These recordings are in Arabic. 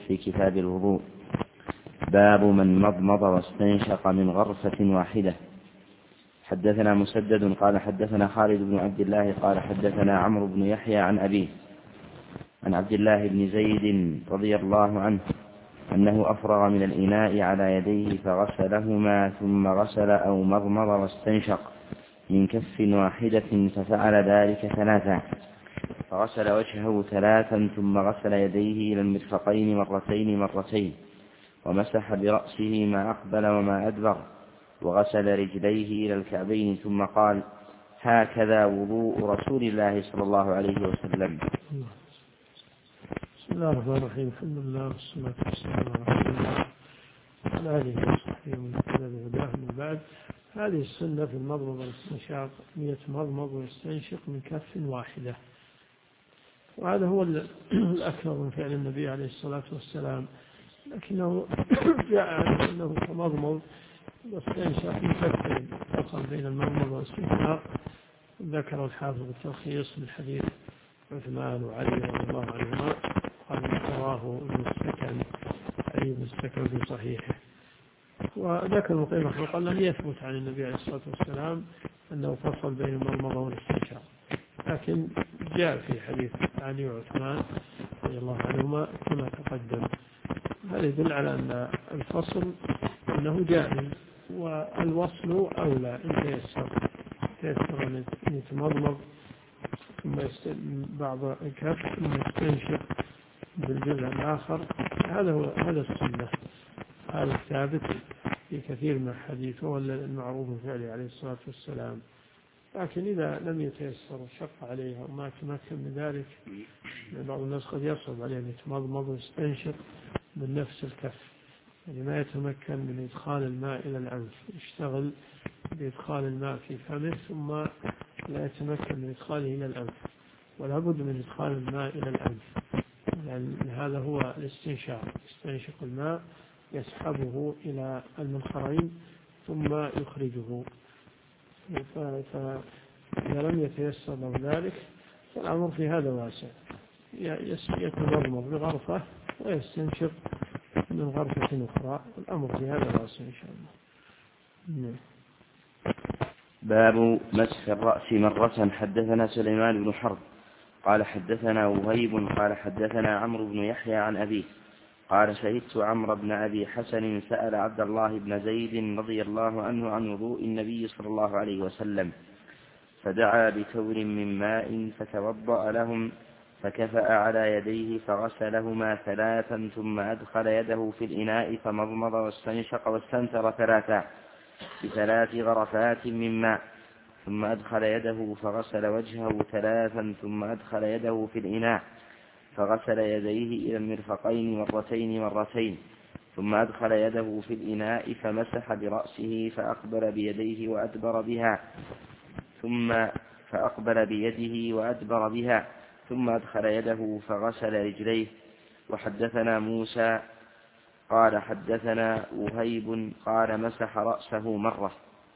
في كتاب الوضوء. باب من مضمض واستنشق من غرفة واحدة. حدثنا مسدد قال حدثنا خالد بن عبد الله قال حدثنا عمرو بن يحيى عن أبيه عن عبد الله بن زيد رضي الله عنه أنه أفرغ من الإناء على يديه فغسلهما ثم غسل أو مضمض واستنشق من كف واحدة ففعل ذلك ثلاثا، فغسل وجهه ثلاثا ثم غسل يديه إلى المرفقين مرتين ومسح برأسه ما أقبل وما أدبر وغسل رجليه إلى الكعبين ثم قال: هكذا وضوء رسول الله صلى الله عليه وسلم. بسم الله الرحمن الرحيم. الحمد لله والصلاة والسلام على رسول الله وعلى آله وصحبه ومن اهتدى بهداه. من بعد، هذه السنة في المضمض والاستنشاق أن يتمضمض ويستنشق من كف واحدة، وهذا هو الأكثر من فعل النبي عليه الصلاة والسلام، لكنه جاء عنه أنه تمضمض واستنشق من كفين، فصل بين المضمض والاستنشاق. ذكر الحافظ التلخيص من حديث عثمان وعلي رضي الله عنهما، قال رواه ابن السكن علي بن السكن في صحيحه. وذكر المقيم رحمه الله لم يثبت عن النبي عليه الصلاة والسلام أنه فصل بين المضمضة والاستنشاق، لكن جاء في حديث علي وعثمان رضي الله عنهما كما تقدم. هذا يدل على أن الفصل أنه جائز، والوصل أولى إن تيسر أن يتمضمض ثم بعض الكف ثم يستنشق بالجزء الآخر. هذا السنة، هذا الثابت في كثير من الحديث، هو المعروف فعله عليه الصلاة والسلام. لكن إذا لم يتيسر وشق عليه وما تمكن من ذلك، بعض الناس قد يصعب عليه أن يتمضمض ويستنشق من نفس الكف، يعني ما يتمكن من إدخال الماء إلى الأنف، يشتغل بإدخال الماء في فمه ثم لا يتمكن من إدخاله إلى الأنف، ولا بد من إدخال الماء إلى الأنف، لأن هذا هو الاستنشاق، يستنشق الماء يسحبه إلى المنخرين ثم يخرجه. فإذا لم يتيسر له ذلك فالأمر في هذا واسع، يتمضمض بغرفة ويستنشق من غرفة أخرى، الأمر في هذا واسع إن شاء الله. باب مسح الرأس مرة. حدثنا سليمان بن حرب قال حدثنا وهيب قال حدثنا عمرو بن يحيى عن أبيه قال: شهدت عمرو بن أبي حسن سأل عبد الله بن زيد رضي الله عنه عن وضوء النبي صلى الله عليه وسلم، فدعا بتور من ماء فتوضأ لهم، فكفأ على يديه فغسلهما ثلاثا ثم أدخل يده في الإناء فمضمض واستنشق واستنثر ثلاثا بثلاث غرفات من ماء، ثم أدخل يده فغسل وجهه ثلاثا ثم أدخل يده في الإناء فغسل يديه إلى المرفقين مرتين ثم أدخل يده في الإناء فمسح برأسه فأقبل بيده وأدبر بها ثم أدخل يده فغسل رجليه. وحدثنا موسى قال حدثنا وهيب قال مسح رأسه مرة.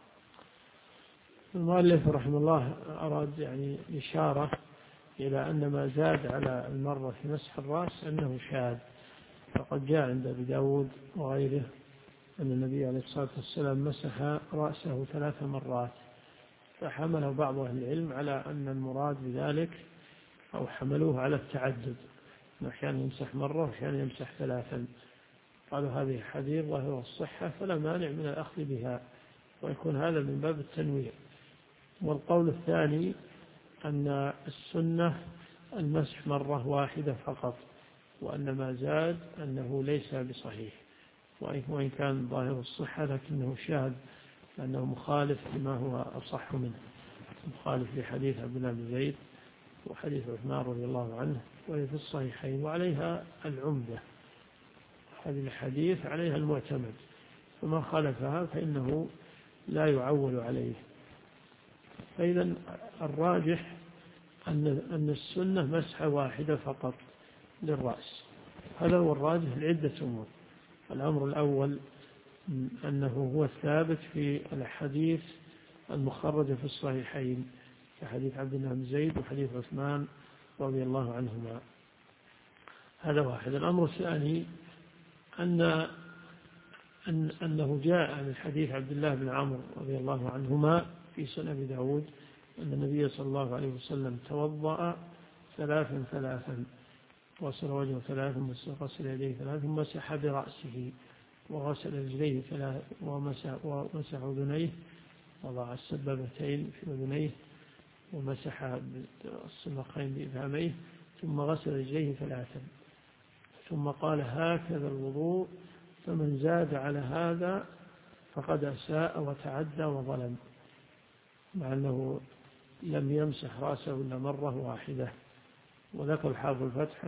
المؤلف رحمه الله أراد يعني إشارة إلى أن ما زاد على المرة في مسح الرأس أنه شاذ، فقد جاء عند أبي داود وغيره أن النبي عليه الصلاة والسلام مسح رأسه 3 مرات، فحمله بعض أهل العلم على أن المراد بذلك، أو حملوه على التعدد، أحيانا يمسح مرة وأحيانا يمسح 3. قالوا هذه حديث ظاهر الصحة فلا مانع من الأخذ بها، ويكون هذا من باب التنوير. والقول الثاني أن السنة المسح مرة واحدة فقط، وأن ما زاد أنه ليس بصحيح، وإن كان ظاهر الصحة لكنه شاذ، لأنه مخالف لما هو أصح منه، مخالف لحديث عبد الله بن زيد وحديث عثمان رضي الله عنه وهي في الصحيحين، وعليها العمدة، هذه الحديث عليها المعتمد، فما خالفها فإنه لا يعول عليه. فإذا الراجح أن السنة مسحة واحدة فقط للرأس، هذا هو الراجح لعدة أمور. الأمر الأول أنه هو الثابت في الحديث المخرجة في الصحيحين، في حديث عبد الله بن زيد وحديث عثمان رضي الله عنهما. هذا واحد. الأمر الثاني أنه جاء عن الحديث عبد الله بن عمرو رضي الله عنهما في سنن أبي داود أن النبي صلى الله عليه وسلم توضأ ثلاثا، غسل وجهه ثلاثا وغسل يديه ثلاثا ومسح برأسه وغسل رجليه ثلاثا ومسح أذنيه، وضع السبابتين في أذنيه ومسح السماقين بإبهاميه، ثم غسل رجليه ثلاثا، ثم قال هكذا الوضوء، فمن زاد على هذا فقد أساء وتعدى وظلم، مع أنه لم يمسح رأسه إلا مرة واحدة. وذكر حافظ الفتح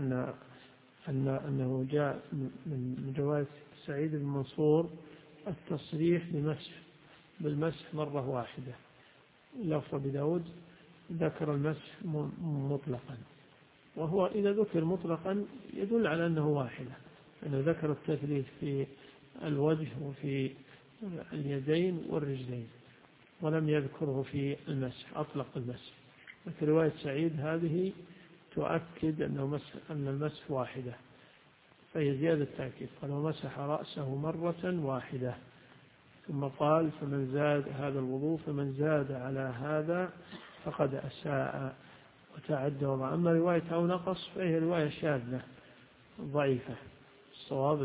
أنه جاء من رواية سعيد بن منصور التصريح بالمسح مرة واحدة. لفظ بداود ذكر المسح مطلقا، وهو إذا ذكر مطلقا يدل على أنه واحدة، أنه ذكر التثليث في الوجه وفي اليدين والرجلين ولم يذكره في المسح، أطلق المسح. في رواية سعيد هذه تؤكد أن المسح واحدة، فهي زيادة تأكيد. قال ومسح رأسه مرة واحدة، ثم قال فمن زاد هذا الوضوء فمن زاد على هذا فقد أساء وتعدى. أما رواية أو نقص فهي رواية شاذة ضعيفة. الصواب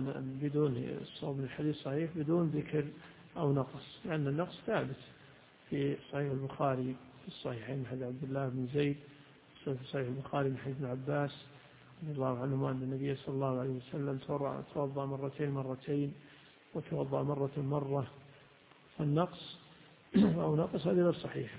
الحديث صحيح بدون ذكر أو نقص، لأن النقص ثابت في صحيح البخاري في الصحيحين من حديث عبد الله بن زيد، في صحيح البخاري من حديث ابن عباس رضي الله عنهما أن النبي صلى الله عليه وسلم توضأ مرتين وتوضأ مرة. فالنقص أو نقص هذه غير صحيحة.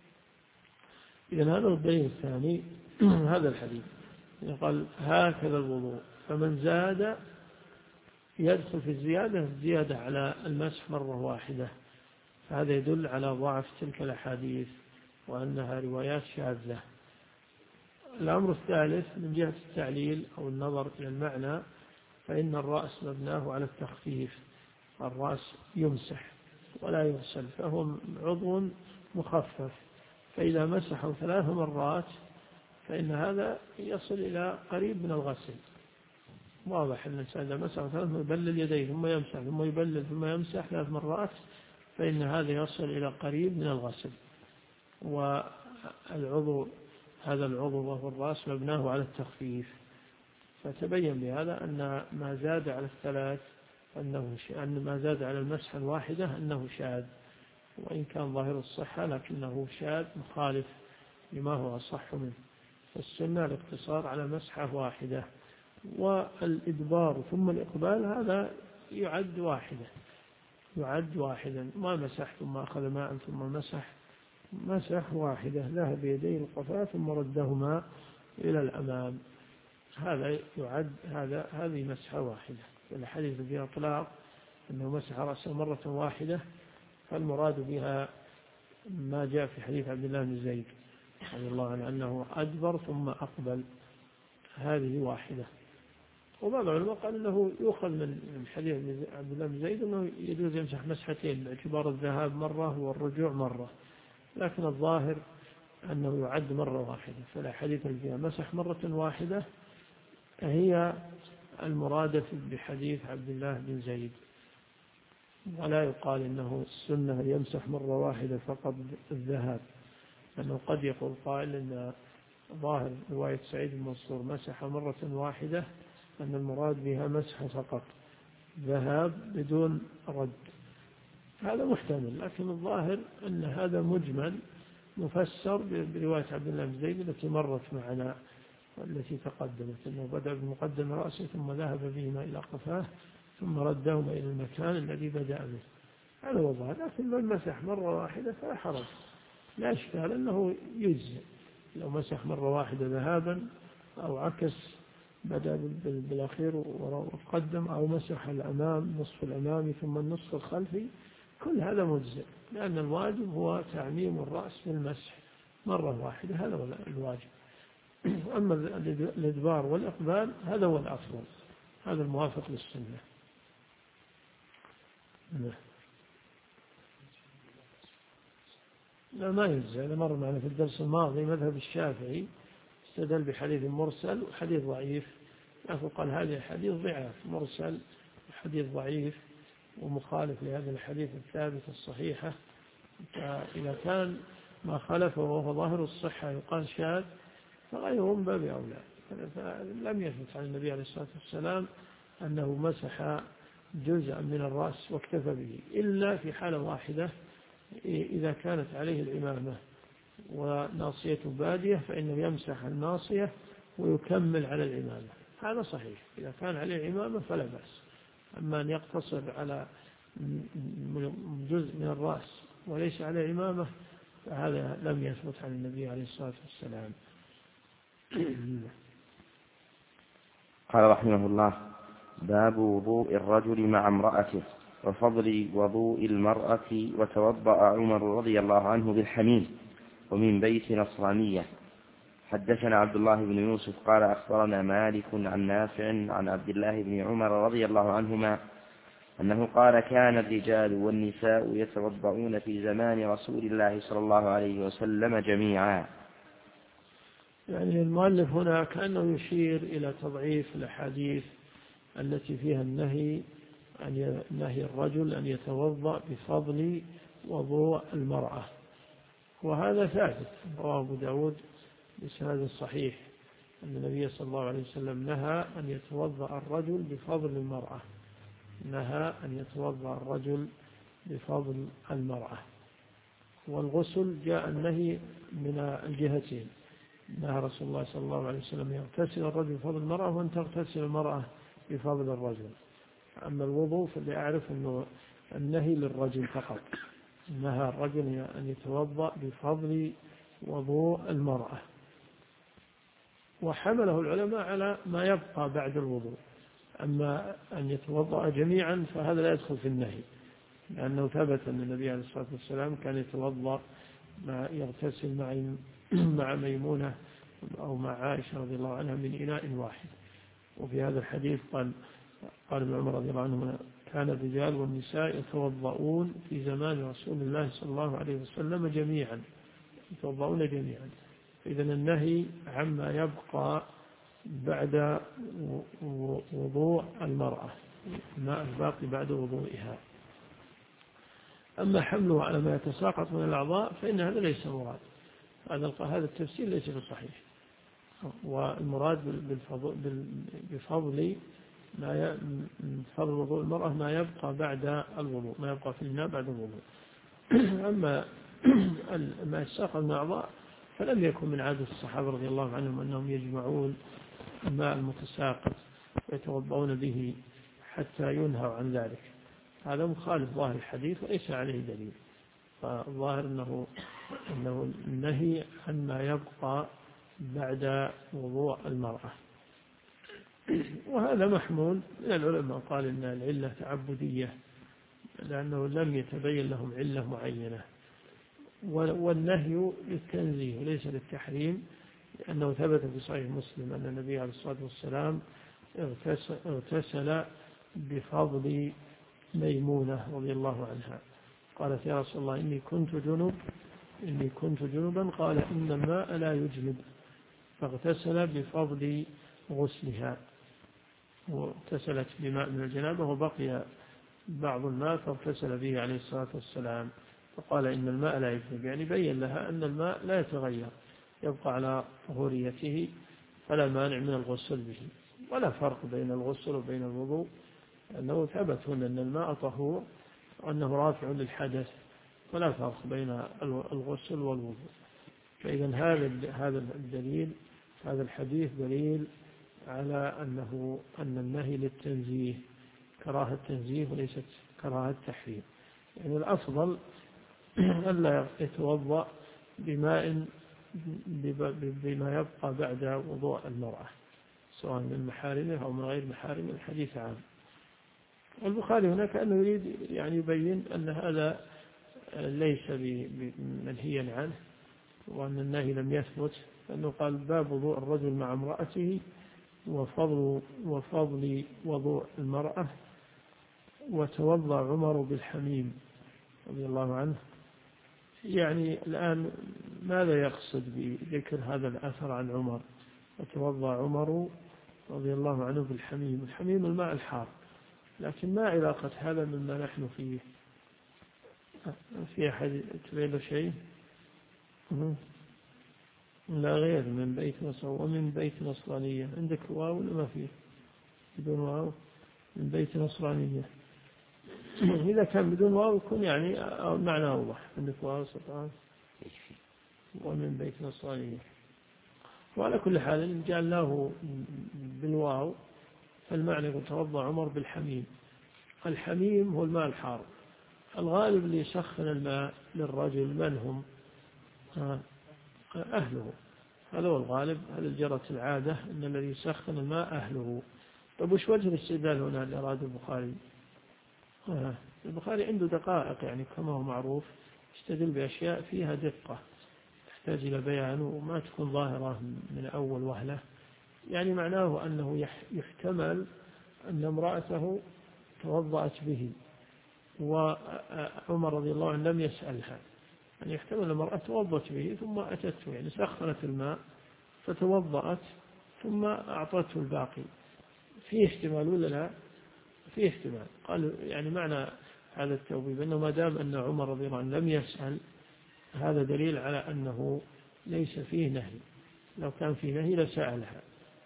إذن هذا الدليل الثاني هذا الحديث قال هكذا الوضوء، فمن زاد يدخل في الزيادة على المسح مرة واحدة، فهذا يدل على ضعف تلك الأحاديث وأنها روايات شاذة. الأمر الثالث من جهة التعليل أو النظر إلى المعنى، فإن الرأس مبناه على التخفيف، الرأس يمسح ولا يغسل، فهو عضو مخفف، فإذا مسحه 3 مرات فإن هذا يصل إلى قريب من الغسل. واضح أن الإنسان إذا مسح 3 يبلل يديه ثم يمسح ثم يبلل ثم يمسح 3 مرات فإن هذا يصل إلى قريب من الغسل. هذا العضو وهو الرأس مبناه على التخفيف، فتبين بهذا أن ما زاد على 3 أن ما زاد على المسح الواحدة أنه شاذ، وإن كان ظاهر الصحة لكنه شاذ مخالف لما هو أصح منه. فالسنة الاقتصار على مسحة واحدة، والإدبار ثم الإقبال هذا يعد واحدا، ما مسح ثم أخذ ماء ثم مسح واحدة، ذهب بيديه القفاء ثم ردهما إلى الأمام، هذا يعد هذه مسحة واحدة. الحديث فيها إطلاق أنه مسح رأسه مرة واحدة، فالمراد بها ما جاء في حديث عبد الله بن زيد رضي الله عنه أنه أدبر ثم أقبل، هذه واحدة. وبعض العلماء قال أنه يؤخذ من حديث عبد الله بن زيد أنه يجوز يمسح مسحتين باعتبار الذهاب مرة والرجوع مرة، لكن الظاهر أنه يعد مرة واحدة. فالحديث اللي فيها مسح مرة واحدة هي المرادة بحديث عبد الله بن زيد، ولا يقال إنه السنة يمسح مرة واحدة فقط الذهاب، لأنه قد يقول قائل إن ظاهر رواية سعيد بن منصور مسح مرة واحدة أن المراد بها مسح فقط ذهاب بدون رد، هذا محتمل، لكن الظاهر أن هذا مجمل مفسر برواية عبد الله بن زيد التي مرت معنا والتي تقدمت، أنه بدأ بمقدم رأسه ثم ذهب بهما إلى قفاه ثم ردهما إلى المكان الذي بدأ به، هذا هو الظاهر. لكن لو مسح مرة واحدة فلا حرج، لا إشكال أنه يجزئ لو مسح مرة واحدة ذهابا أو عكس بدأ بالأخير وقدم، أو مسح الأمام نصف الأمامي ثم النصف الخلفي، كل هذا مجزئ، لأن الواجب هو تعميم الرأس بالمسح مرة واحدة، هذا هو الواجب. أما الإدبار والإقبال هذا هو الأفضل، هذا الموافق للسنة. لا ما يجزئ، هذا مر معنا في الدرس الماضي. مذهب الشافعي استدل بحديث مرسل وحديث ضعيف، لكن قال هذه الحديث ضعف مرسل، حديث ضعيف ومخالف لهذه الحديث الثابتة الصحيحة. فإذا كان ما خالفه وهو ظاهر الصحة يقال شاذ، فغيره من باب أولى. فلم يثبت عن النبي عليه الصلاة والسلام أنه مسح جزءا من الرأس واكتفى به، إلا في حالة واحدة، إذا كانت عليه العمامة وناصيته بادية فإنه يمسح الناصية ويكمل على العمامة، هذا صحيح. إذا كان عليه عمامة فلا بأس. أما أن يقتصر على جزء من الرأس وليس عليه عمامة فهذا لم يثبت عن النبي عليه الصلاة والسلام. قال رحمه الله: باب وضوء الرجل مع امرأته وفضل وضوء المرأة. وتوضأ عمر رضي الله عنه بالحميم ومن بيت نصرانية. حدثنا عبد الله بن يوسف قال أخبرنا مالك عن نافع عن عبد الله بن عمر رضي الله عنهما أنه قال: كان الرجال والنساء يتوضؤون في زمان رسول الله صلى الله عليه وسلم جميعا. يعني المؤلف هنا كأنه يشير إلى تضعيف الأحاديث التي فيها نهي الرجل أن يتوضأ بفضل وضوء المرأة، وهذا ثابت. رواه أبو داود بسند صحيح أن النبي صلى الله عليه وسلم نهى أن يتوضأ الرجل بفضل المرأة، نهى أن يتوضأ الرجل بفضل المرأة. والغسل جاء النهي من الجهتين، نهى رسول الله صلى الله عليه وسلم يغتسل الرجل بفضل المرأة وأن تغتسل المرأة بفضل الرجل. أما الوضوء فاللي أعرف أنه النهي للرجل فقط، نهى الرجل أن يتوضأ بفضل وضوء المرأة، وحمله العلماء على ما يبقى بعد الوضوء. أما أن يتوضأ جميعا فهذا لا يدخل في النهي، لأنه ثبت أن النبي عليه الصلاة والسلام كان يتوضأ يغتسل مع ميمونة أو مع عائشة رضي الله عنها من إناء واحد. وفي هذا الحديث قال ابن عمر رضي الله عنه: كان الرجال والنساء يتوضؤون في زمان رسول الله صلى الله عليه وسلم جميعا، يتوضؤون جميعا. إذا النهي عما يبقى بعد وضوء المرأة، الماء الباقي بعد وضوئها. أما حمله على ما يتساقط من الأعضاء فإن هذا ليس مراد، هذا التفسير ليس بصحيح. والمراد بفضل فضل وضوء المرأة ما يبقى بعد الوضوء، ما يبقى في الماء بعد الوضوء. أما ما يتساقط من الأعضاء فلم يكن من عادة الصحابة رضي الله عنهم أنهم يجمعون الماء المتساقط ويتوضؤون به حتى ينهوا عن ذلك. هذا مخالف ظاهر الحديث وليس عليه دليل. فالظاهر أنه النهي عن ما يبقى بعد وضوء المرأة. وهذا محمول من العلماء، قال إن العلة تعبدية لأنه لم يتبين لهم علة معينة، والنهي للتنزيه وليس للتحريم، لأنه ثبت في صحيح مسلم أن النبي عليه الصلاة والسلام اغتسل بفضل ميمونة رضي الله عنها. قالت: يا رسول الله إني كنت جنبا. قال: إن الماء لا يجنب. فاغتسل بفضل غسلها، واغتسلت بماء من الجنابة وبقي بعض الماء فاغتسل به عليه الصلاة والسلام. فقال: إن الماء لا يجنب، يعني بين لها أن الماء لا يتغير، يبقى على طهوريته، فلا مانع من الغسل به. ولا فرق بين الغسل وبين الوضوء، أنه ثبت هنا أن الماء طهور وأنه رافع للحدث، ولا فرق بين الغسل والوضوء. فإذا هذا الدليل، هذا الحديث دليل على أن النهي للتنزيه، كراهة تنزيه وليست كراهة تحريم. يعني الأفضل ألا يتوضأ بما يبقى بعد وضوء المرأة، سواء من محارمه أو من غير محارمه. الحديث عام. البخاري هنا كأنه يريد يعني يبين أن هذا ليس منهيا عنه، وأن النهي لم يثبت، لأنه قال: باب وضوء الرجل مع امرأته وفضل وضوء المرأة. وتوضأ عمر بالحميم رضي الله عنه. يعني الآن ماذا يقصد بذكر هذا الأثر عن عمر؟ وتوضأ عمر رضي الله عنه بالحميم. الحميم الماء الحار، لكن ما علاقة هذا مما نحن فيه؟ في أحد تبين شيء؟ لا، غير من بيت نصر ومن بيت نصرانية. عندك واو ولا ما فيه؟ بدون واو، من بيت نصرانية. إذا كان بدون واو يكون يعني معنى أوضح. عندك واو سطعان ومن بيت نصرانية. وعلى كل حال جعلناه بالواو، فالمعنى يتوضأ عمر بالحميم. الحميم هو الماء الحار. الغالب اللي يسخن الماء للرجل من هم؟ أهله. هذا هو الغالب، هذا جرت العادة أن الذي يسخن الماء أهله. طيب وش وجه الاستدلال هنا اللي أراد البخاري؟ البخاري عنده دقائق، يعني كما هو معروف يستدل بأشياء فيها دقة تحتاج إلى بيان وما تكون ظاهرة من أول وهلة. يعني معناه أنه يحتمل أن امرأته توضأت به وعمر رضي الله عنه لم يسألها. يعني يحتمل المرأة توضأت به ثم أتته، يعني سخنت الماء فتوضأت ثم أعطته الباقي. فيه احتمال ولا لا؟ فيه احتمال. قال يعني معنى هذا التوبيب أنه ما دام أن عمر رضي الله عنه لم يسأل، هذا دليل على أنه ليس فيه نهي. لو كان فيه نهي لسألها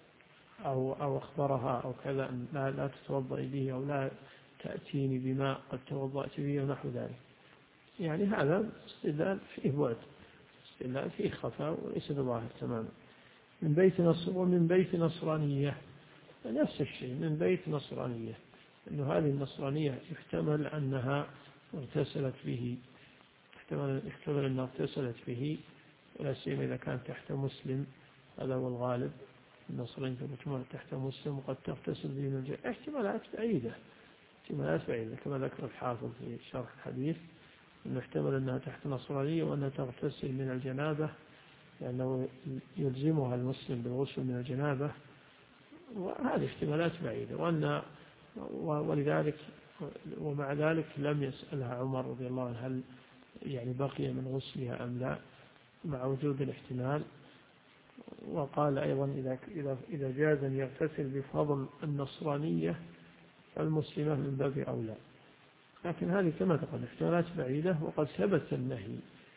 أو أخبرها أو كذا أن لا تتوضئي به أو لا تأتيني بماء قد توضأت به ونحو ذلك. يعني هذا استدلال فيه بعد، استدلال فيه خفاء وليس بظاهر تماما. من بيت نصر ومن بيت نصرانية نفس الشيء، من بيت نصرانية، أنه هذه النصرانية يحتمل أنها اغتسلت به، يحتمل أنها اغتسلت به، ولا سيما إذا كان تحت مسلم. هذا هو الغالب، النصرين تكون تحت مسلم وقد تغتسل به من الجنة. احتمالات بعيدة، احتمالات بعيدة كما ذكر الحافظ في شرح الحديث، أنه يحتمل أنها تحت نصرانية وأنها تغتسل من الجنابة لأنه يلزمها المسلم بالغسل من الجنابة، وهذه احتمالات بعيدة. ولذلك ومع ذلك لم يسألها عمر رضي الله عنه هل يعني بقي من غسلها أم لا، مع وجود الاحتمال. وقال أيضا إذا جاز أن يغتسل بفضل النصرانية فالمسلمة من باب أولى. لكن هذه كما تقول احتمالات بعيدة. وقد ثبت النهي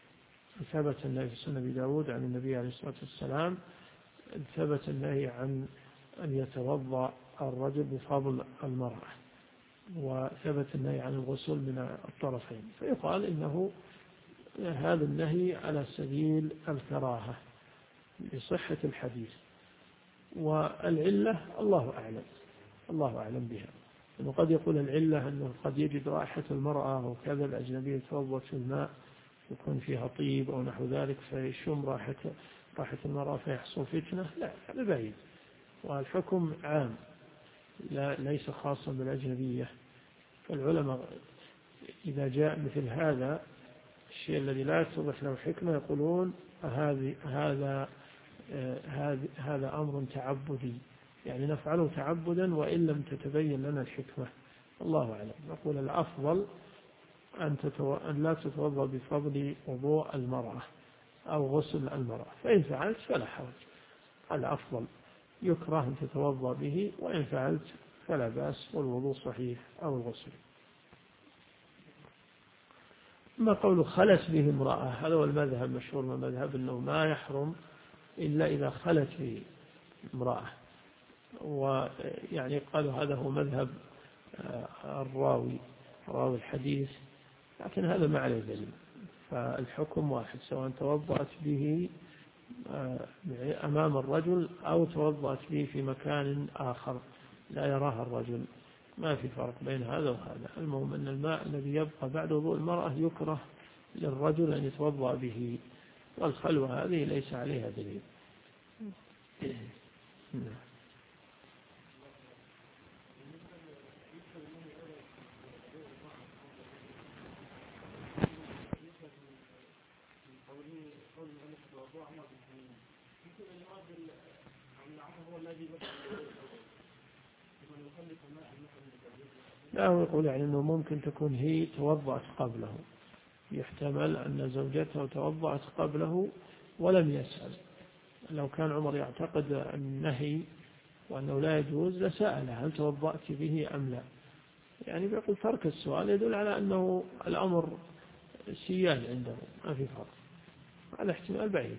في سنة أبي داود عن النبي عليه الصلاة والسلام، ثبت النهي عن أن يتوضأ الرجل بفضل المرأة، وثبت النهي عن الغسل من الطرفين. فيقال إنه هذا النهي على سبيل الكراهة بصحة الحديث، والعلة الله أعلم بها. إنه قد يقول العلة أنه قد يجد رائحة المرأة وكذا الأجنبية توضأ في الماء يكون فيها طيب أو نحو ذلك فيشم رائحة المرأة فيحصل فتنة. لا، هذا بعيد. والحكم عام ليس خاصا بالأجنبية. فالعلماء إذا جاء مثل هذا الشيء الذي لا يتضح له حكمة يقولون هذا أمر تعبدي، يعني نفعله تعبدا وإن لم تتبين لنا الحكمة. الله أعلم. نقول الأفضل أن لا تتوضأ بفضل وضوء المرأة أو غسل المرأة، فإن فعلت فلا حرج. الأفضل يكره أن تتوضأ به، وإن فعلت فلا بأس والوضوء صحيح أو الغسل. ما قول خلت به امرأة، هذا هو المذهب مشهور من المذهب أنه ما يحرم إلا إذا خلت به امرأة. ويعني قالوا هذا هو مذهب راوي الحديث، لكن هذا ما عليه دليل. فالحكم واحد سواء توضأت به أمام الرجل أو توضأت به في مكان آخر لا يراها الرجل، ما في فرق بين هذا وهذا. المهم أن الماء الذي يبقى بعد وضوء المرأة يكره للرجل أن يتوضأ به، والخلوة هذه ليس عليها دليل. لا، هو يقول يعني أنه ممكن تكون هي توضأت قبله، يحتمل أن زوجته توضأت قبله ولم يسأل. لو كان عمر يعتقد النهي وأنه لا يجوز لسأله هل توضأت به أم لا. يعني بيقول ترك السؤال يدل على أنه الأمر سيان عنده ما في فرق، هذا احتمال بعيد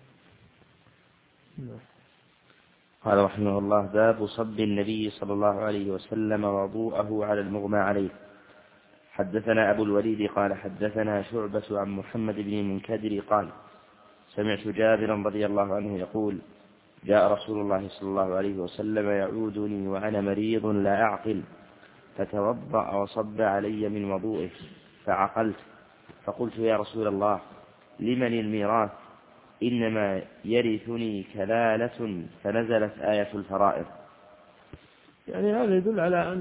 يعني. قال رحمه الله: باب صب النبي صلى الله عليه وسلم وضوءه على المغمى عليه. حدثنا أبو الوليد قال حدثنا شعبة عن محمد بن المنكدر قال: سمعت جابرا رضي الله عنه يقول: جاء رسول الله صلى الله عليه وسلم يعودني وأنا مريض لا أعقل، فتوضأ وصب علي من وضوئه فعقلت، فقلت: يا رسول الله، لمن الميراث؟ إنما يرثني كلالة. فنزلت آية الفرائض. يعني هذا يدل على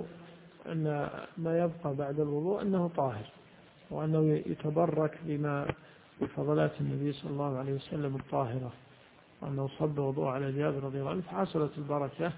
أن ما يبقى بعد الوضوء أنه طاهر، وأنه يتبرك بفضلات النبي صلى الله عليه وسلم الطاهرة، وأنه صب وضوء على جابر رضي الله عنه فحصلت البركة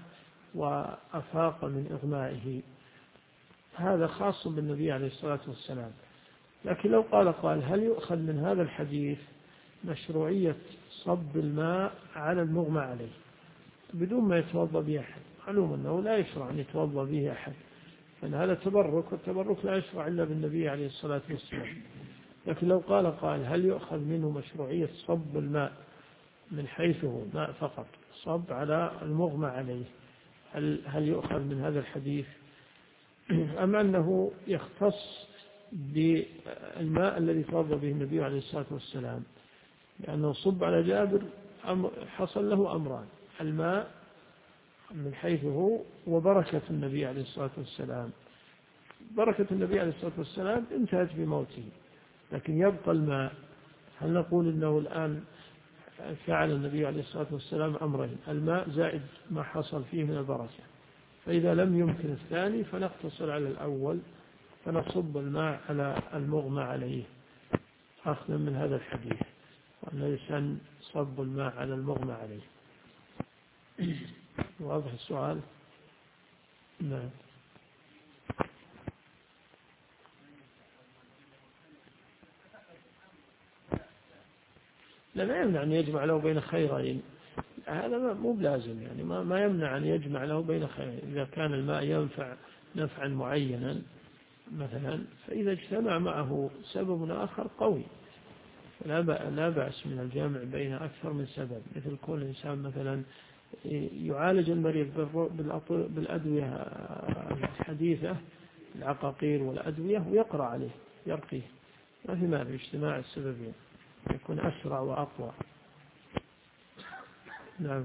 وأفاق من إغمائه. هذا خاص بالنبي عليه الصلاة والسلام. لكن لو قال هل يؤخذ من هذا الحديث مشروعية صب الماء على المغمى عليه بدون ما يتوضأ به أحد؟ معلوم أنه لا يشرع أن يتوضأ به أحد، فإن هذا تبرك، والتبرك لا يشرع إلا بالنبي عليه الصلاة والسلام. لكن لو قال هل يؤخذ منه مشروعية صب الماء من حيث هو ماء فقط، صب على المغمى عليه، هل يؤخذ من هذا الحديث، أم أنه يختص بالماء الذي توضأ به النبي عليه الصلاة والسلام؟ لأنه صب على جابر حصل له أمران: الماء من حيث هو، وبركة النبي عليه الصلاة والسلام. بركة النبي عليه الصلاة والسلام انتهت بموته، لكن يبقى الماء. هل نقول إنه الآن فعل النبي عليه الصلاة والسلام أمرين: الماء زائد ما حصل فيه من البركة، فإذا لم يمكن الثاني فنقتصر على الأول فنصب الماء على المغمى عليه أخذا من هذا الحديث، وأنه يسن صب الماء على المغمى عليه. واضح السؤال؟ نعم. لا يمنع أن يجمع له بين خيرين، هذا مو بلازم، يعني ما يمنع أن يجمع له بين خيرين. إذا كان الماء ينفع نفعا معينا مثلا، فإذا اجتمع معه سبب آخر قوي لا بأس من الجمع بين أكثر من سبب، مثل كل إنسان مثلا يعالج المريض بالأدوية الحديثة، العقاقير والأدوية، ويقرأ عليه يرقيه، ما في مانع اجتماع السببين، يكون أسرع وأقوى. نعم.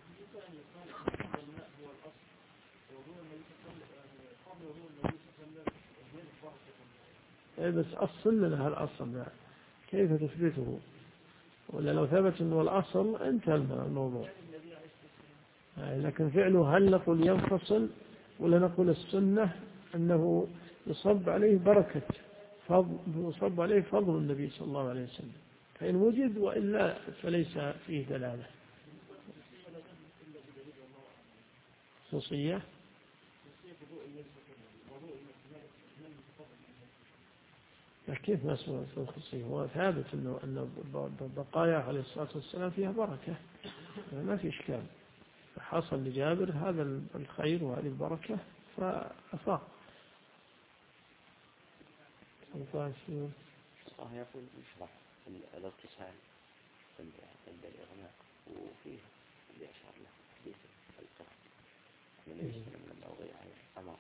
بس أصل لنا هالأصل كيف تثبته؟ ولا لو ثبت أنه الأصل انتهى الموضوع. لكن فعله هل نقول ينفصل، ولا نقول السنة أنه يصب عليه بركة يصب عليه فضل النبي صلى الله عليه وسلم، فإن وجد، وإلا فليس فيه دلالة خصوصية. كيف ما اسمه الخصوصية؟ هو ثابت أن بقايا عليه الصلاة والسلام فيها بركة، ما في إشكال. فحصل لجابر هذا الخير وهذه البركة فأفاق. الله يقول يشرح الاغتسال عند الإغماء، وفيه اللي أشار له حديث القرآن من يسلم من الأوضيع الأمر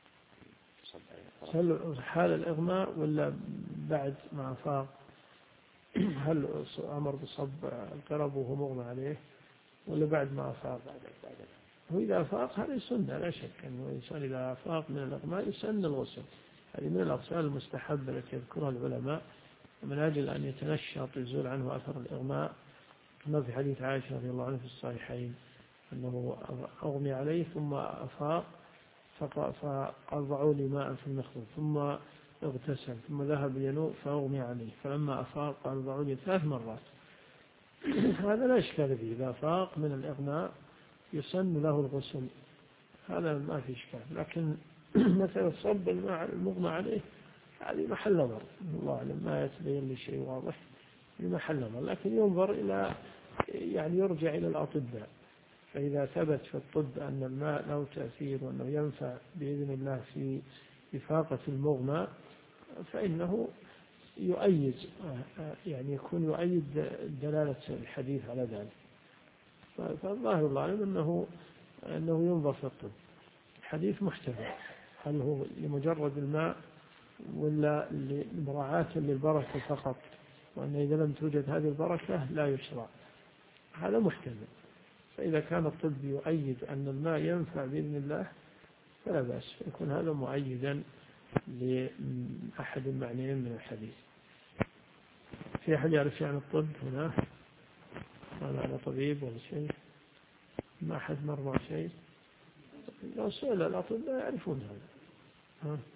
هل حال الإغماء ولا بعد ما أفاق؟ هل أمر بصب القرب وهو مغمى عليه، ولا بعد ما أفاق؟ هو إذا أفاق هذا سنة، لا شك أنه الإنسان إذا أفاق من الإغماء يسن الغسل. هذه من الأغسال المستحبة التي يذكرها العلماء من أجل أن يتنشط يزول عنه أثر الإغماء، كما في حديث عائشة رضي الله عنها في الصحيحين أنه أغمي عليه ثم أفاق فقال ضعوا لي ماء في المخزن، ثم اغتسل، ثم ذهب ينوء فأغمي عليه، فلما أفاق قال ضعوا لي 3 مرات. هذا لا إشكال فيه، إذا أفاق من الإغماء يسن له الغسل، هذا ما في إشكال. لكن مثلا صب الماء المغمى عليه هذه محل نظر، الله أعلم، ما يتبين لي شيء واضح، محل نظر، لكن ينظر إلى، يعني يرجع إلى الأطباء فإذا ثبت في الطب أن الماء له تأثير وأنه ينفع بإذن الله في إفاقة المغمى فإنه يؤيد، يعني يكون يؤيد دلالة الحديث على ذلك. فالظاهر الله أعلم أنه ينظر في الطب. الحديث محتمل، هل هو لمجرد الماء ولا لمراعاة للبركة فقط، وأن إذا لم توجد هذه البركة لا يشرع، هذا محتمل. فإذا كان الطب يؤيد أن الماء ينفع بإذن الله فلا بأس، يكون هذا مؤيدا لأحد المعنيين من الحديث. في أحد يعرف عن الطب هنا؟ ما معنا طبيب ولا شيء؟ ما أحد مر مع شيء؟ لو سئل الأطباء يعرفون هذا. ها؟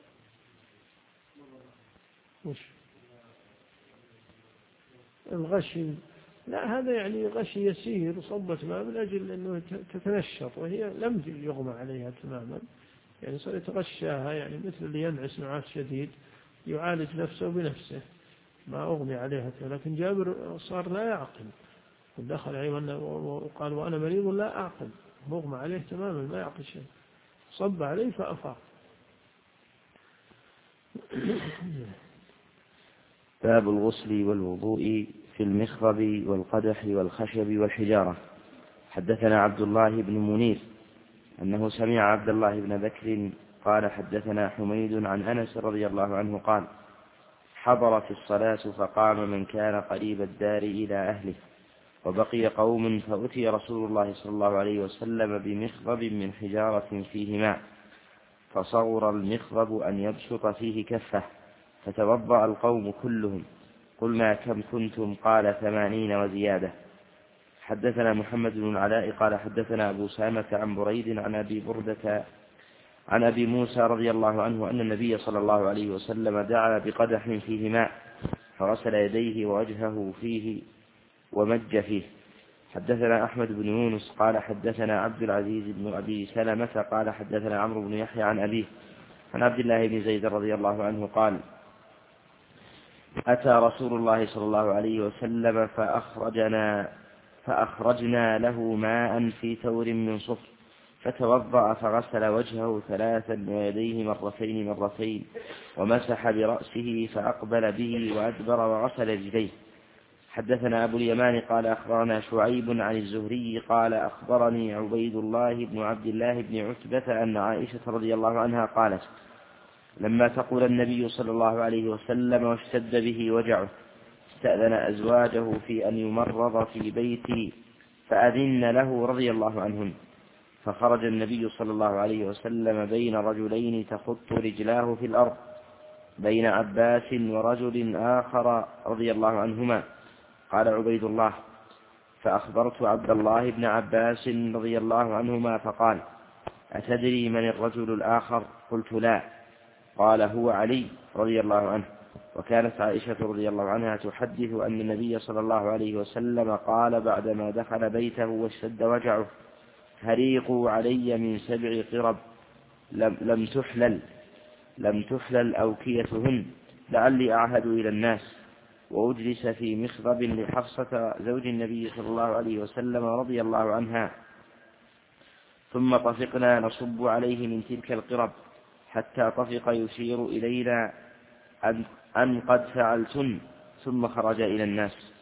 وش الغشي؟ لا، هذا يعني غشي يسير، صبت ماء من أجل أنه تتنشط وهي لم يغمى عليها تماما، يعني صار يتغشاها، يعني مثل اللي ينعس نعاس شديد يعالج نفسه بنفسه، ما أغمي عليها. لكن جابر صار لا يعقل، ودخل عليه وقال وأنا مريض لا أعقل، مغمى عليه تماما ما يعقل شيء، صب عليه فأفاق. باب الغسل والوضوء في المخرب والقدح والخشب والحجارة. حدثنا عبد الله بن منير أنه سمع عبد الله بن بكر قال حدثنا حميد عن أنس رضي الله عنه قال حضرت الصلاة فقام من كان قريب الدار إلى أهله، وبقي قوم فأتي رسول الله صلى الله عليه وسلم بمخرب من حجارة فيه ماء، فصغر المخرب أن يبسط فيه كفه، فتوضأ القوم كلهم. قلنا كم كنتم؟ قال 80 وزيادة. حدثنا محمد بن العلاء قال حدثنا أبو سامة عن بريد عن أبي بردة عن أبي موسى رضي الله عنه أن النبي صلى الله عليه وسلم دعا بقدح فيه ماء فغسل يديه ووجهه فيه ومج فيه. حدثنا أحمد بن يونس قال حدثنا عبد العزيز بن أبي سلمة قال حدثنا عمرو بن يحيى عن أبيه عن عبد الله بن زيد رضي الله عنه قال أتى رسول الله صلى الله عليه وسلم فأخرجنا له ماء في تور من صفر، فتوضأ فغسل وجهه 3 ويديه مرتين ومسح برأسه فأقبل به وأدبر وغسل رجليه. حدثنا أبو اليمان قال أخبرنا شعيب عن الزهري قال أخبرني عبيد الله بن عبد الله بن عتبة أن عائشة رضي الله عنها قالت لما تقول النبي صلى الله عليه وسلم واشتد به وجعه استأذن أزواجه في أن يمرض في بيتي فأذن له رضي الله عنهن، فخرج النبي صلى الله عليه وسلم بين رجلين تخط رجلاه في الأرض، بين عباس ورجل آخر رضي الله عنهما. قال عبيد الله فأخبرت عبد الله بن عباس رضي الله عنهما فقال أتدري من الرجل الآخر؟ قلت لا. قال هو علي رضي الله عنه. وكانت عائشة رضي الله عنها تحدث أن النبي صلى الله عليه وسلم قال بعدما دخل بيته واشتد وجعه هريقوا علي من 7 قرب لم تحلل أوكيتهن لعلي أعهد إلى الناس، وأجلس في مخرب لحفصة زوج النبي صلى الله عليه وسلم رضي الله عنها، ثم طفقنا نصب عليه من تلك القرب حتى طفق يشير إلينا أن قد فعلتن، ثم خرج إلى الناس.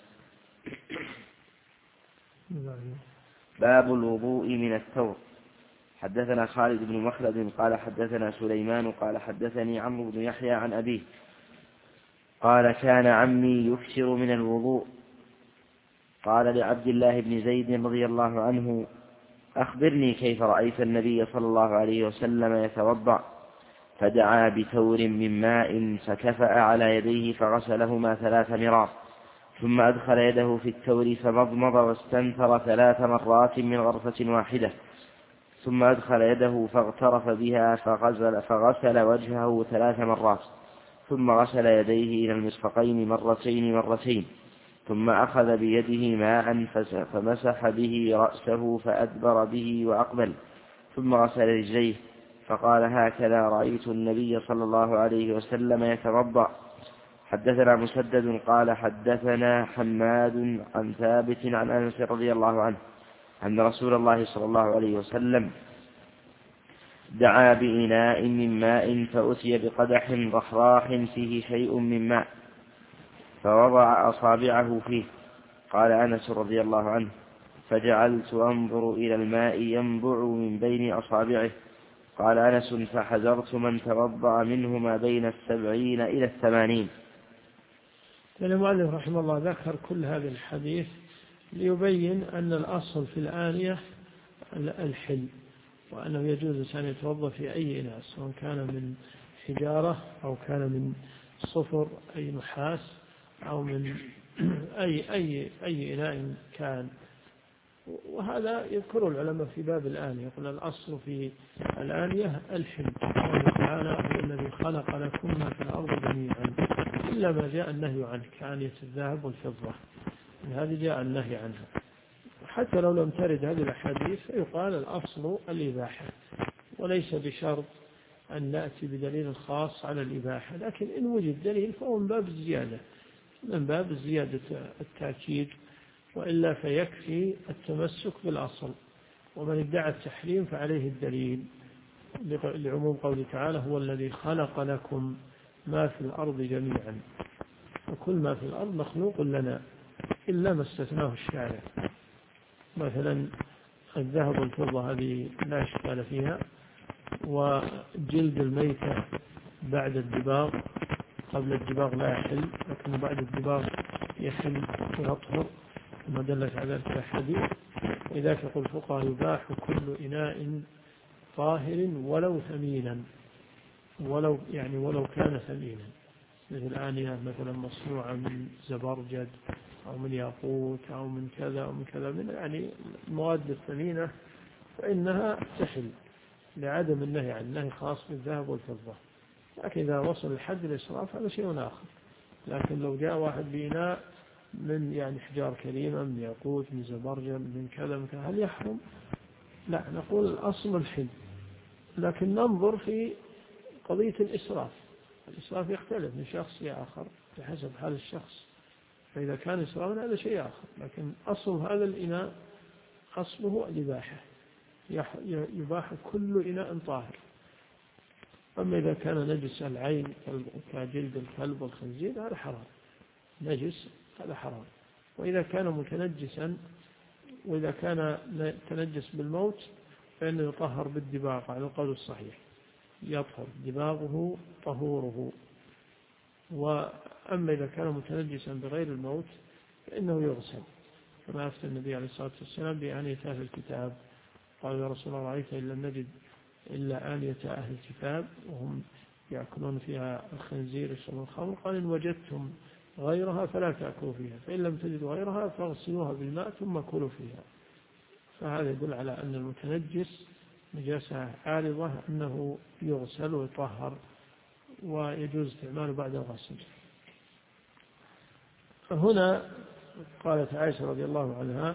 باب الوضوء من الثور. حدثنا خالد بن مخلد قال حدثنا سليمان قال حدثني عمرو بن يحيى عن أبيه قال كان عمي يكثر من الوضوء. قال لعبد الله بن زيد رضي الله عنه أخبرني كيف رأيت النبي صلى الله عليه وسلم يتوضأ؟ فدعا بتور من ماء فكفأ على يديه فغسلهما 3 مرات، ثم أدخل يده في التور فمضمض واستنثر 3 مرات من غرفة واحدة، ثم أدخل يده فاغترف بها فغسل وجهه 3 مرات، ثم غسل يديه إلى المرفقين مرتين، ثم أخذ بيده ماء فمسح به رأسه فأدبر به وأقبل، ثم غسل رجليه فقال هكذا رأيت النبي صلى الله عليه وسلم يتوضأ. حدثنا مسدد قال حدثنا حماد عن ثابت عن أنس رضي الله عنه أن رسول الله صلى الله عليه وسلم دعا بإناء من ماء فأتي بقدح رخراخ فيه شيء من ماء فوضع أصابعه فيه. قال أنس رضي الله عنه: فجعلت أنظر إلى الماء ينبع من بين أصابعه. قال أنس: فحذرت من توضأ منه ما بين 70 إلى 80. المؤلف رحمه الله ذكر كل هذه الحديث ليبين أن الأصل في الآنية الحل، وأنه يجوز أن يتوضأ في أي إناء سواء كان من حجارة أو كان من صفر أي نحاس أو من أي إناء كان. وهذا يذكر العلماء في باب الآنية، يقول الأصل في الآنية الحل، قوله تعالى: هو الذي خلق لكم ما في الأرض جميعا إلا ما جاء النهي عنه كآنية الذهب والفضة، هذه جاء النهي عنها. حتى لو لم ترد هذه الأحاديث يقال الأصل الإباحة، وليس بشرط أن نأتي بدليل خاص على الإباحة، لكن إن وجد دليل فهو من باب الزيادة، من باب زيادة التأكيد، وإلا فيكفي التمسك بالأصل. ومن ادعى التحريم فعليه الدليل لعموم قوله تعالى: هو الذي خلق لكم ما في الأرض جميعا، وكل ما في الأرض مخلوق لنا إلا ما استثناه الشارع. مثلا الذهب والفضة هذه لا إشكال فيها، وجلد الميتة بعد الدباغ، قبل الدباغ لا يحل، لكن بعد الدباغ يحل ويطهر، كما دلت على ذلك الحديث. وإذا يقول الفقهاء: يباح كل إناء طاهر ولو ثمينا، ولو كان ثمينا، مثل آنية مثلا مصنوعة من زبرجد أو من ياقوت أو من كذا أو من كذا، من يعني المواد الثمينة، فإنها تحل لعدم النهي عن النهي خاص بالذهب والفضة. لكن إذا وصل الحد الإسراف هذا شيء آخر. لكن لو جاء واحد بإناء من حجار كريمة، من ياقوت، من زبرجد، من كذا هل يحرم؟ لا، نقول الأصل الحل، لكن ننظر في قضية الإسراف. الإسراف يختلف من شخص لآخر بحسب حال الشخص، فإذا كان إسرافا هذا شيء آخر، لكن أصل هذا الإناء أصله الإباحة، يباح كل إناء طاهر. أما إذا كان نجس العين كجلد الكلب والخنزير هذا حرام، نجس هذا حرام. وإذا كان متنجسا، وإذا كان تنجس بالموت فإنه يطهر بالدباغ على القول الصحيح، يطهر دباغه طهوره. وأما إذا كان متنجسا بغير الموت فإنه يغسل، كما أفتى النبي عليه الصلاة والسلام بآنية أهل الكتاب. قال: يا رسول الله، رأيت إن لم نجد إلا آنية أهل الكتاب وهم يأكلون فيها الخنزير يشربون الخمر. قال: إن وجدتم غيرها فلا تأكلوا فيها، فإن لم تجدوا غيرها فاغسلوها بالماء ثم كلوا فيها. فهذا يدل على أن المتنجس نجاسة عارضة أنه يغسل ويطهر ويجوز استعماله بعد الغسل. فهنا قالت عائشة رضي الله عنها: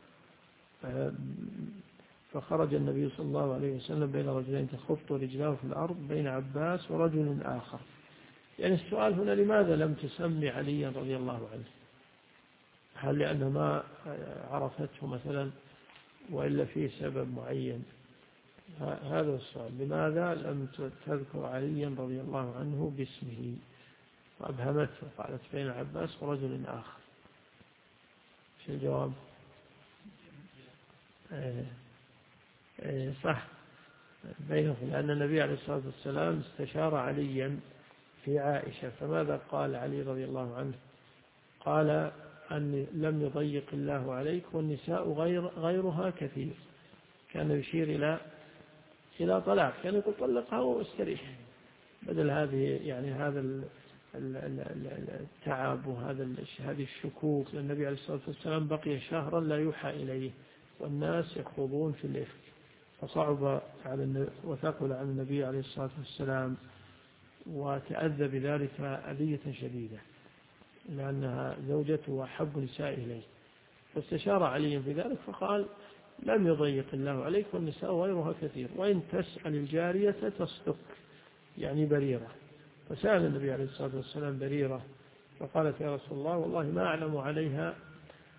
فخرج النبي صلى الله عليه وسلم بين رجلين تخط رجلاه في الأرض بين عباس ورجل آخر. يعني السؤال هنا: لماذا لم تسمي عليا رضي الله عنه؟ هل لأنه ما عرفته مثلا، وإلا في سبب معين؟ هذا السؤال: لماذا لم تذكر عليا رضي الله عنه باسمه؟ وأبهمته، قالت: بين عباس ورجل آخر. شو الجواب؟ صح، بينهم، لأن النبي عليه الصلاة والسلام استشار عليا في عائشة، فماذا قال علي رضي الله عنه؟ قال: أن لم يضيق الله عليك والنساء غيرها كثير. كان يشير إلى طلاق، كان يقول: طلقها واستريح، بدل هذه يعني هذا التعب هذه الشكوك. النبي عليه الصلاة والسلام بقي شهرا لا يوحى إليه والناس يخوضون في الإفك، فصعب وثقل على النبي عليه الصلاة والسلام، وتأذى بذلك أذية شديدة، لأنها زوجته وأحب نساء إليه. فاستشار علي في ذلك فقال: لم يضيق الله عليك والنساء غيرها كثير، وإن تسأل الجارية تصدق، يعني بريرة. فسأل النبي عليه الصلاة والسلام بريرة، فقالت: يا رسول الله، والله ما أعلم عليها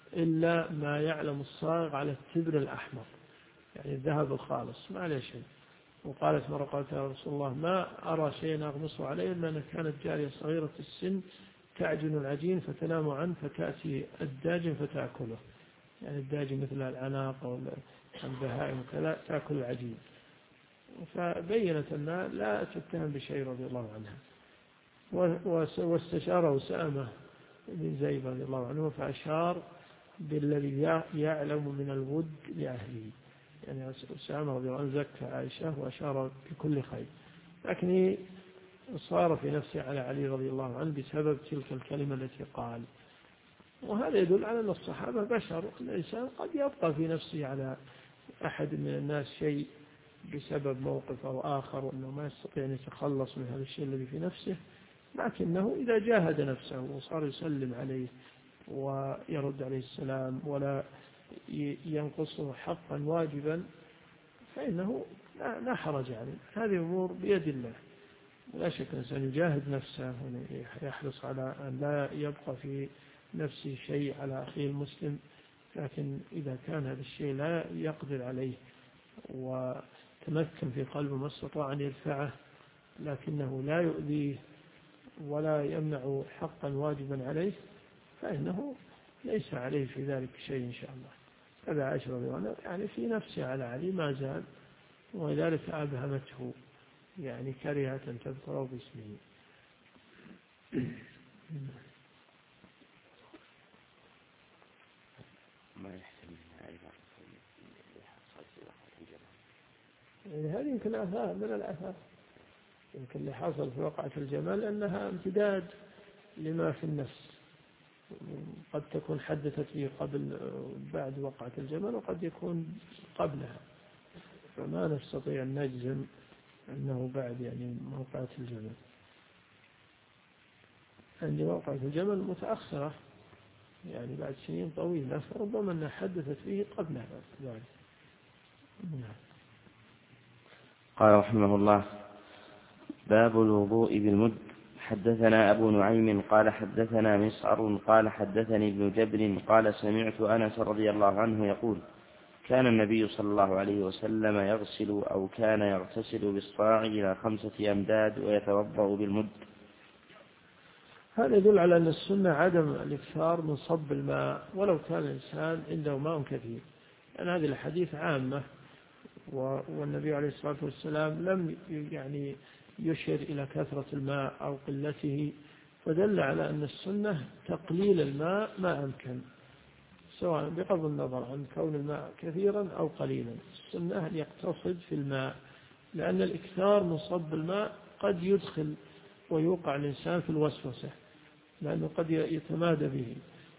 إلا ما يعلم الصائغ على التبر الأحمر، يعني الذهب الخالص ما عليه شيء. وقالت مرة قالت يا رسول الله ما أرى شيئا أغمصه عليه إلا أن كانت جارية صغيرة السن تعجن العجين فتنام عنه فتأتي الداجن فتأكله، يعني الداجن مثل العناق أو البهائم وكذا تأكل العجين. فبينت أنها لا تتهم بشيء رضي الله عنها. واستشاره أسامة بن زيد رضي الله عنه فأشار بالذي يعلم من الود لأهله، يعني أسامة رضي الله عنه زكى عائشة وأشار بكل خير، لكن صار في نفسه على علي رضي الله عنه بسبب تلك الكلمة التي قال. وهذا يدل على أن الصحابة بشر، الإنسان قد يبقى في نفسه على أحد من الناس شيء بسبب موقف أو آخر وأنه ما يستطيع أن يتخلص من هذا الشيء الذي في نفسه، لكنه إذا جاهد نفسه وصار يسلم عليه ويرد عليه السلام ولا ينقصه حقا واجبا فإنه لا حرج عليه. هذه أمور بيد الله، لا شك الإنسان يجاهد نفسه ويحرص على أن لا يبقى في نفسه شيء على أخيه المسلم، لكن إذا كان هذا الشيء لا يقدر عليه وتمكن في قلبه ما استطاع أن يدفعه لكنه لا يؤذيه ولا يمنع حقا واجبا عليه فإنه ليس عليه في ذلك شيء إن شاء الله. هذا عائشة رضي الله عنها يعني في نفسه على علي ما زال، ولذلك أبهمته يعني كرهت أن تذكره باسمه. ما يحتمل يعني هذه يمكن آثار من الآثار، يمكن اللي حصل في وقعة الجمل أنها امتداد لما في النفس، قد تكون حدثت فيه قبل بعد وقعة الجمل وقد يكون قبلها، فما نستطيع أن نجزم أنه بعد يعني موقعة الجمل. عند وقعة الجمل متأخرة يعني بعد سنين طويلة، فربما أنها حدثت فيه قبلها ذلك. قال رحمه الله باب الوضوء بالمد. حدثنا أبو نعيم قال حدثنا مسعر قال حدثني ابن جبر قال سمعت أنس رضي الله عنه يقول كان النبي صلى الله عليه وسلم يغسل أو كان يغتسل بالصاع إلى 5 أمداد ويتوضأ بالمد. هذا يدل على أن السنة عدم الإكثار من صب الماء ولو كان الإنسان عنده ماء كثير، لأن هذه الحديث عامة والنبي عليه الصلاة والسلام لم يعني يشير إلى كثرة الماء أو قلته، فدل على أن السنة تقليل الماء ما أمكن، سواء بغض النظر عن كون الماء كثيرا أو قليلا. السنة يقتصد في الماء، لأن الإكثار من صب الماء قد يدخل ويوقع الإنسان في الوسوسة، لأنه قد يتمادى به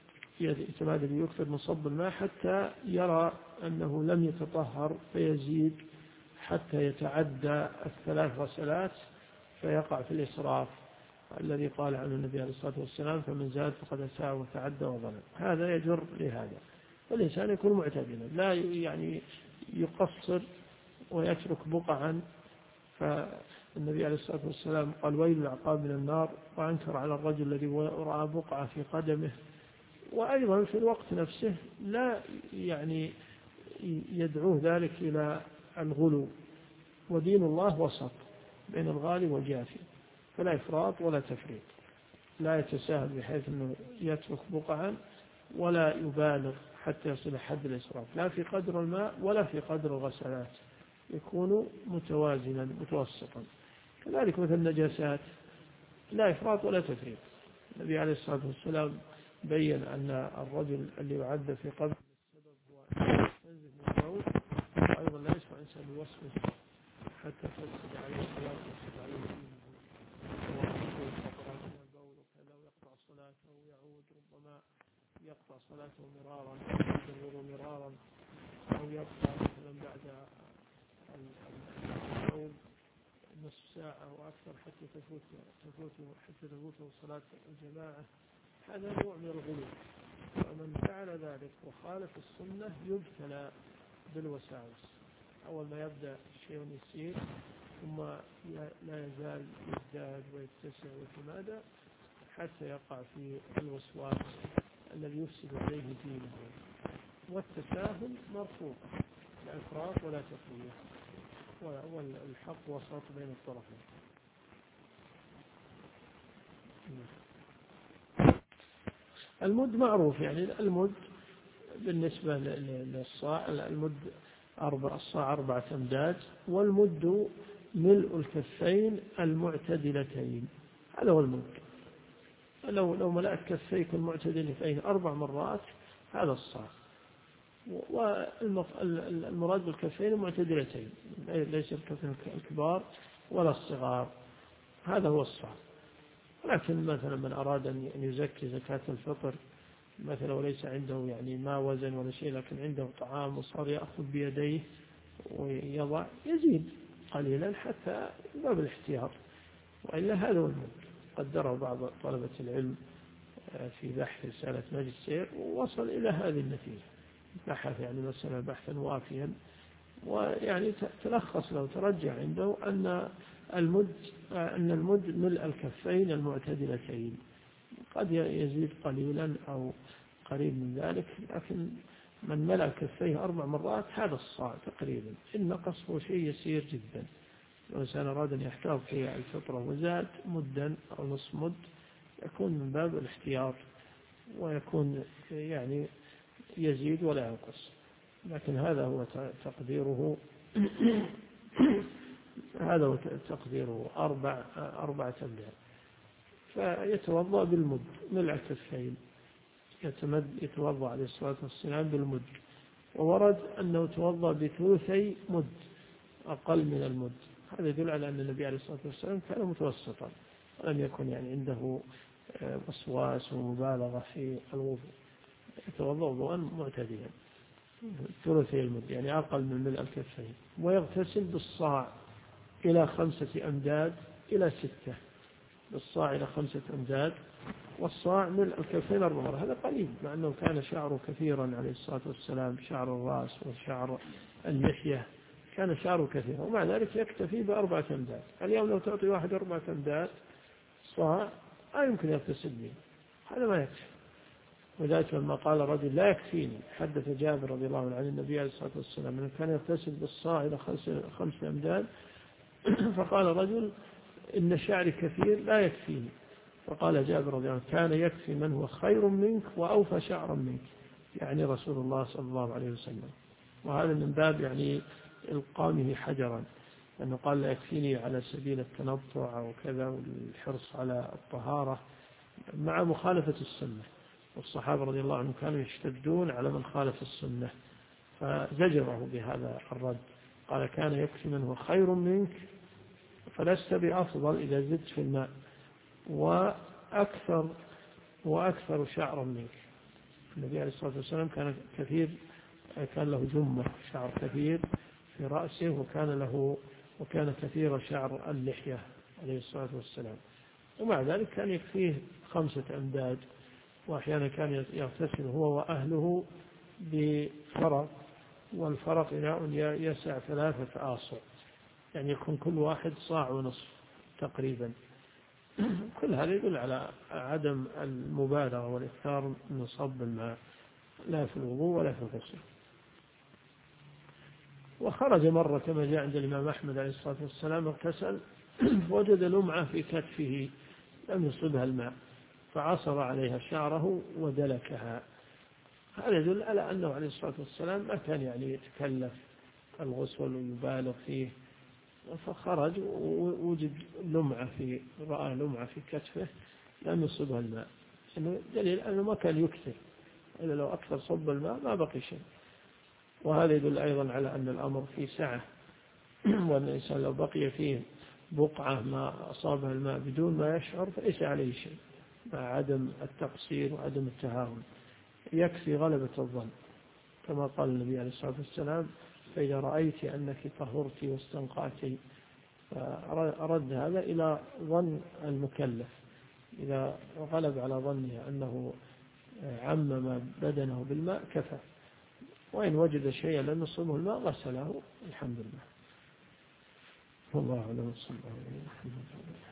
يكثر من صب الماء حتى يرى أنه لم يتطهر فيزيد حتى يتعدى 3 غسلات فيقع في الإسراف الذي قال عنه النبي عليه الصلاة والسلام فمن زاد فقد أساء وتعدى وظلم. هذا يجر لهذا، والإنسان يكون معتدلا لا يعني يقصر ويترك بقعا. فالنبي عليه الصلاة والسلام قال ويل العقاب من النار، وأنكر على الرجل الذي رأى بقعة في قدمه. وأيضا في الوقت نفسه لا يعني يدعوه ذلك إلى الغلو، ودين الله وسط بين الغالي والجافي، فلا إفراط ولا تفريط، لا يتساهل بحيث أنه يترك بقعا ولا يبالغ حتى يصل حد الإسراف، لا في قدر الماء ولا في قدر الغسلات، يكون متوازنا متوسطا. كذلك مثل النجاسات لا إفراط ولا تفريط. النبي عليه الصلاة والسلام بين أن الرجل اللي يعذب في قبر السبب هو ينزف من البول، وأيضا لا يشفع إنسان يوسوس حتى تفسد عليه الصلاة ويفسد عليه القطرات من البول وكذا ويقطع صلاته ويعود، ربما يقطع صلاته مرارا يدور مرارا، أو يبقى مثلا بعد البول نصف ساعة وأكثر حتى تفوته صلاة الجماعة. هذا نوع من الغلو، ومن فعل ذلك وخالف السنة يبتلى بالوساوس. أول ما يبدأ شيء يسير ثم لا يزال يزداد ويتسع ويتمادى حتى يقع في الوسواس الذي يفسد عليه دينه. والتساهل مرفوض، لا إفراط ولا تفريط، والحق وسط بين الطرفين. المد معروف، يعني المد بالنسبة للصاع، المد الصاع 4 أمداد، والمد ملء الكفين المعتدلتين، هذا هو المد. لو ملأت كفيك المعتدلتين 4 مرات هذا الصاع. والمراد بالكفين المعتدلتين ليس الكفين الكبار ولا الصغار، هذا هو الصاع. لكن مثلا من أراد أن يزكي زكاة الفطر مثلا وليس عنده يعني ما وزن ولا شيء، لكن عنده طعام وصار يأخذ بيديه ويضع، يزيد قليلا حتى باب الاحتياط، وإلا هذا هو المد. قدره بعض طلبة العلم في بحث رسالة ماجستير ووصل إلى هذه النتيجة، بحث يعني مسألة بحثا وافيا، ويعني تلخص له ترجع عنده أن المد ملء الكفين المعتدلتين، قد يزيد قليلا أو قريب من ذلك، لكن من ملأ كفيه 4 مرات هذا الصاع تقريبا. إن نقصه شيء يسير جدا. لو الإنسان أراد أن يحتاط في الفطرة وزاد مدا أو نصف مد يكون من باب الاحتياط، ويكون يعني يزيد ولا ينقص، لكن هذا هو تقديره هذا هو تقديره 4 أمداد. فيتوضأ بالمد ملء الكفين، يتوضأ عليه الصلاة والسلام بالمد. وورد أنه توضأ بثلثي مد، أقل من المد. هذا يدل على أن النبي عليه الصلاة والسلام كان متوسطا، ولم يكن يعني عنده وسواس ومبالغة في الوضوء، يتوضأ وضوءا معتدلا ثلثي المد، يعني أقل من ملء الكفين. ويغتسل بالصاع إلى 5 أمداد إلى 6، بالصاع إلى 5 أمداد، والصاع ملء الكفين 4 مرات. هذا قليل، مع أنه كان شعره كثيرا عليه الصلاة والسلام، شعر الرأس وشعر اللحية كان شعره كثيرا، ومع ذلك يكتفي ب4 أمداد. اليوم لو تعطي واحد 4 أمداد صاع لا يمكن يغتسل به، هذا ما يكفي. وذلك لما قال رجل لا يكفيني، حدث جابر رضي الله عنه عن النبي عليه الصلاة والسلام أنه كان يغتسل بالصاع إلى 5 أمداد، فقال رجل إن شعري كثير لا يكفيني، فقال جابر رضي الله عنه كان يكفي من هو خير منك وأوفى شعرا منك، يعني رسول الله صلى الله عليه وسلم. وهذا من باب يعني إلقامه حجرا، لأنه قال لا يكفيني على سبيل التنطع أو كذا، والحرص على الطهارة مع مخالفة السنة. والصحابة رضي الله عنهم كانوا يشتدون على من خالف السنة، فزجره بهذا الرد. قال كان يكفي من هو خير منك، فلست بأفضل إذا زدت في الماء، وأكثر شعرا منك. النبي عليه الصلاة والسلام كان له جمة شعر كثير في رأسه، وكان كثير شعر اللحية عليه الصلاة والسلام، ومع ذلك كان يكفيه 5 أمداد. وأحيانا كان يغتسل هو وأهله بفرق، والفرق إناء يسع 3 آصع، يعني يكون كل واحد صاع ونصف تقريبا. كل هذا يدل على عدم المبالغة والإكثار من صب الماء، لا في الوضوء ولا في الغسل. وخرج مرة كما جاء عند الإمام أحمد عليه الصلاة والسلام، اغتسل وجد لمعة في كتفه لم يصبها الماء، فعصر عليها شعره ودلكها. هذا يدل على أنه عليه الصلاة والسلام ما كان يعني يتكلف الغسل ويبالغ فيه. فخرج ووجد رأى لمعة في كتفه لم يصبها الماء، دليل أنه ما كان يكثر، إلا لو أكثر صب الماء ما بقي شيء. وهذا يدل أيضا على أن الأمر فيه سعة، وأن الإنسان لو بقي فيه بقعة ما أصابها الماء بدون ما يشعر فليس عليه شيء، مع عدم التقصير وعدم التهاون. يكفي غلبة الظن، كما قال النبي عليه الصلاة والسلام فإذا رأيت أنك طهرت واستنقعت. فأرد هذا إلى ظن المكلف، إذا غلب على ظنه أنه عمم بدنه بالماء كفى، وإن وجد شيئا لم يصبه الماء غسله، الحمد لله. والله أعلم.